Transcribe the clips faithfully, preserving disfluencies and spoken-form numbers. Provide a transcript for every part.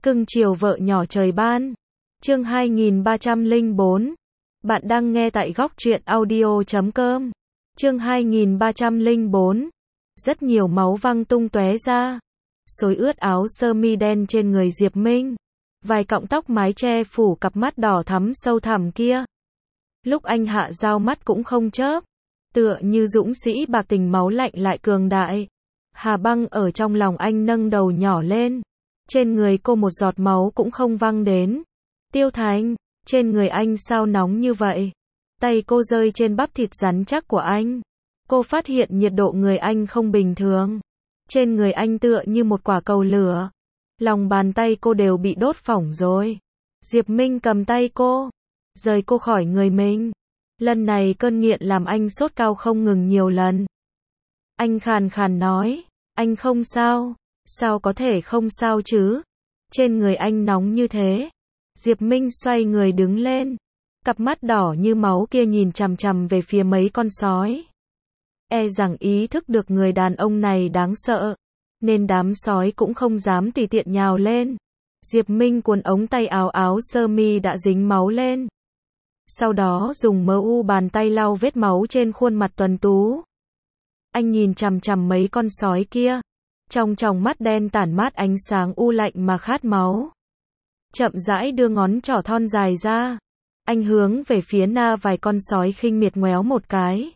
Cưng chiều vợ nhỏ trời ban. Chương hai nghìn ba trăm lẻ bốn. Bạn đang nghe tại góc truyện audio chấm com. Chương hai nghìn ba trăm lẻ bốn. Rất nhiều máu văng tung tóe ra, xối ướt áo sơ mi đen trên người Diệp Minh. Vài cọng tóc mái che phủ cặp mắt đỏ thắm sâu thẳm kia. Lúc anh hạ dao mắt cũng không chớp, tựa như dũng sĩ bạc tình máu lạnh lại cường đại. Hà Băng ở trong lòng anh nâng đầu nhỏ lên. Trên người cô một giọt máu cũng không văng đến. Tiêu Thành, trên người anh sao nóng như vậy? Tay cô rơi trên bắp thịt rắn chắc của anh. Cô phát hiện nhiệt độ người anh không bình thường. Trên người anh tựa như một quả cầu lửa. Lòng bàn tay cô đều bị đốt phỏng rồi. Diệp Minh cầm tay cô, rời cô khỏi người mình. Lần này cơn nghiện làm anh sốt cao không ngừng nhiều lần. Anh khàn khàn nói, anh không sao. Sao có thể không sao chứ? Trên người anh nóng như thế. Diệp Minh xoay người đứng lên. Cặp mắt đỏ như máu kia nhìn chằm chằm về phía mấy con sói. E rằng ý thức được người đàn ông này đáng sợ, nên đám sói cũng không dám tùy tiện nhào lên. Diệp Minh cuốn ống tay áo áo sơ mi đã dính máu lên. Sau đó dùng mờ u bàn tay lau vết máu trên khuôn mặt tuấn tú. Anh nhìn chằm chằm mấy con sói kia. Trong tròng mắt đen tản mát ánh sáng u lạnh mà khát máu. Chậm rãi đưa ngón trỏ thon dài ra. Anh hướng về phía na vài con sói khinh miệt ngoéo một cái.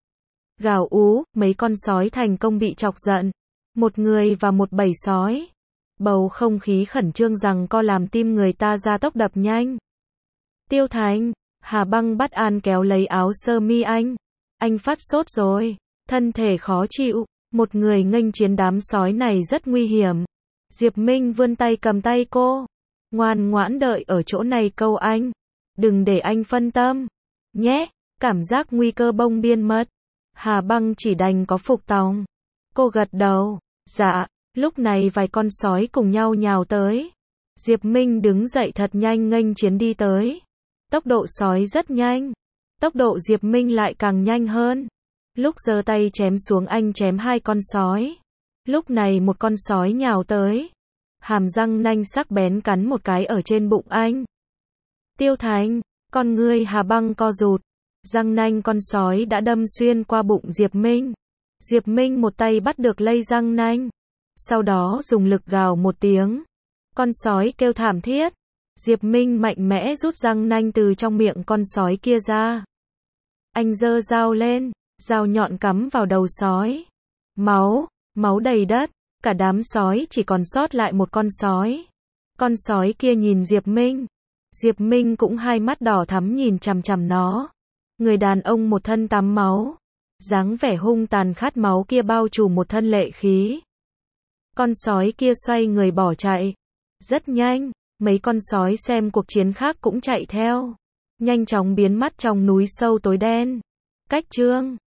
Gào ú, mấy con sói thành công bị chọc giận. Một người và một bầy sói. Bầu không khí khẩn trương rằng co làm tim người ta ra tốc đập nhanh. Tiêu Thành, Hà Băng bất an kéo lấy áo sơ mi anh. Anh phát sốt rồi, thân thể khó chịu. Một người nghênh chiến đám sói này rất nguy hiểm. Diệp Minh vươn tay cầm tay cô. Ngoan ngoãn đợi ở chỗ này câu anh. Đừng để anh phân tâm. Nhé, cảm giác nguy cơ bông biên mất. Hà Băng chỉ đành có phục tòng. Cô gật đầu. Dạ, lúc này vài con sói cùng nhau nhào tới. Diệp Minh đứng dậy thật nhanh nghênh chiến đi tới. Tốc độ sói rất nhanh. Tốc độ Diệp Minh lại càng nhanh hơn. Lúc giơ tay chém xuống anh chém hai con sói. Lúc này một con sói nhào tới. Hàm răng nanh sắc bén cắn một cái ở trên bụng anh. Tiêu Thành, con ngươi Hà Băng co rụt. Răng nanh con sói đã đâm xuyên qua bụng Diệp Minh. Diệp Minh một tay bắt được lây răng nanh. Sau đó dùng lực gào một tiếng. Con sói kêu thảm thiết. Diệp Minh mạnh mẽ rút răng nanh từ trong miệng con sói kia ra. Anh giơ dao lên. Dao nhọn cắm vào đầu sói. Máu, máu đầy đất. Cả đám sói chỉ còn sót lại một con sói. Con sói kia nhìn Diệp Minh. Diệp Minh cũng hai mắt đỏ thắm nhìn chằm chằm nó. Người đàn ông một thân tắm máu. Dáng vẻ hung tàn khát máu kia bao trùm một thân lệ khí. Con sói kia xoay người bỏ chạy. Rất nhanh, mấy con sói xem cuộc chiến khác cũng chạy theo. Nhanh chóng biến mất trong núi sâu tối đen. Cách chương